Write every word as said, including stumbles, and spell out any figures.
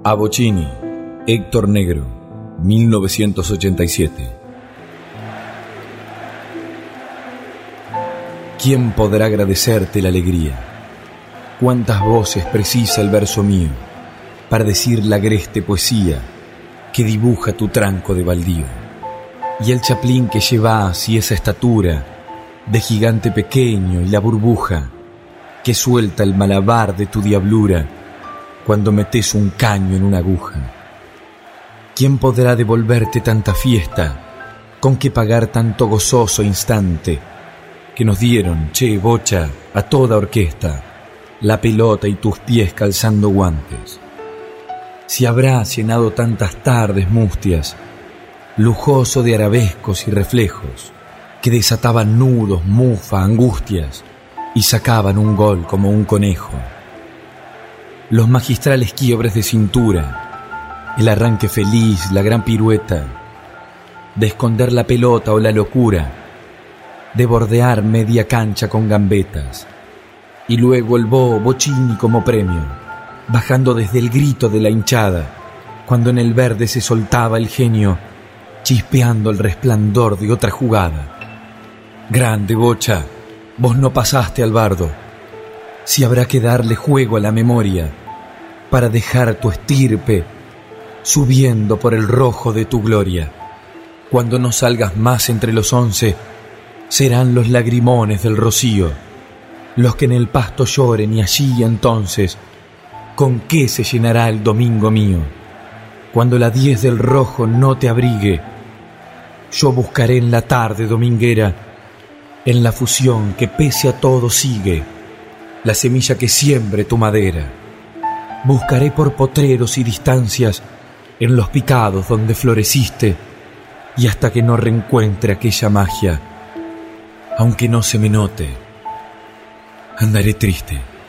A Bocchini, Héctor Negro, mil novecientos ochenta y siete. ¿Quién podrá agradecerte la alegría? ¿Cuántas voces precisa el verso mío para decir la agreste poesía que dibuja tu tranco de baldío? Y el chaplín que llevas y esa estatura de gigante pequeño y la burbuja que suelta el malabar de tu diablura cuando metes un caño en una aguja. ¿Quién podrá devolverte tanta fiesta? ¿Con qué pagar tanto gozoso instante que nos dieron, che, bocha, a toda orquesta, la pelota y tus pies calzando guantes? Si habrás llenado tantas tardes mustias, lujoso de arabescos y reflejos, que desataban nudos, mufa, angustias, y sacaban un gol como un conejo. Los magistrales quiebres de cintura, el arranque feliz, la gran pirueta, de esconder la pelota o la locura, de bordear media cancha con gambetas, y luego el bo Bocchini como premio, bajando desde el grito de la hinchada, cuando en el verde se soltaba el genio, chispeando el resplandor de otra jugada. Grande, bocha, vos no pasaste al bardo. Si habrá que darle juego a la memoria para dejar tu estirpe subiendo por el rojo de tu gloria. Cuando no salgas más entre los once, serán los lagrimones del rocío los que en el pasto lloren, y allí entonces, ¿con qué se llenará el domingo mío? Cuando la diez del rojo no te abrigue, yo buscaré en la tarde dominguera, en la fusión que pese a todo sigue, la semilla que siembre tu madera. Buscaré por potreros y distancias en los picados donde floreciste, y hasta que no reencuentre aquella magia, aunque no se me note, andaré triste.